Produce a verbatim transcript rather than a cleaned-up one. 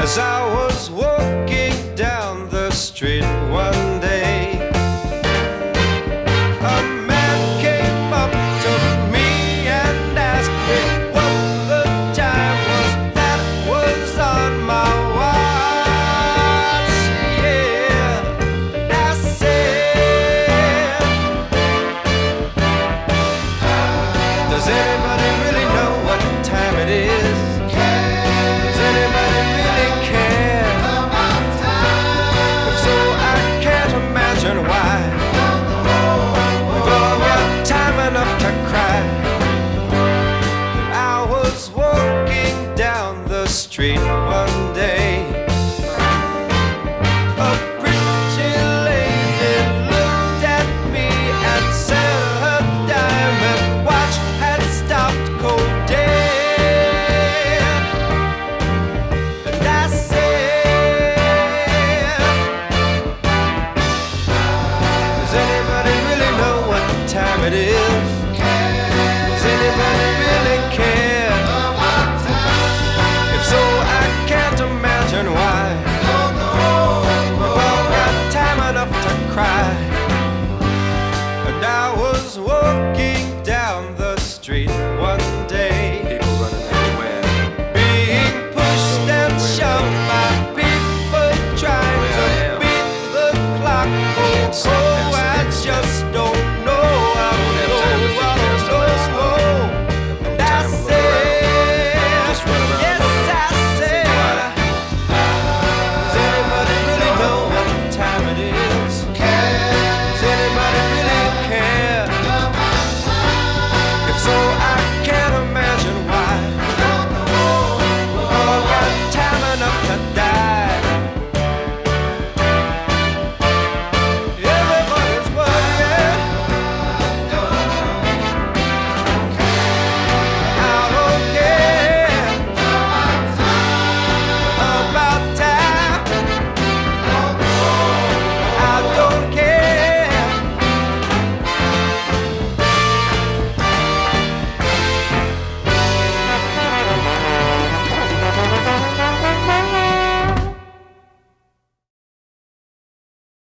As I was walking down the street one day, a man came up to me and asked me what the time was that was on my watch. Yeah, I said, does anybody really know what time it is? Does anybody really care? If so, I can't imagine why. We've all got time enough to cry. And I was walking down the street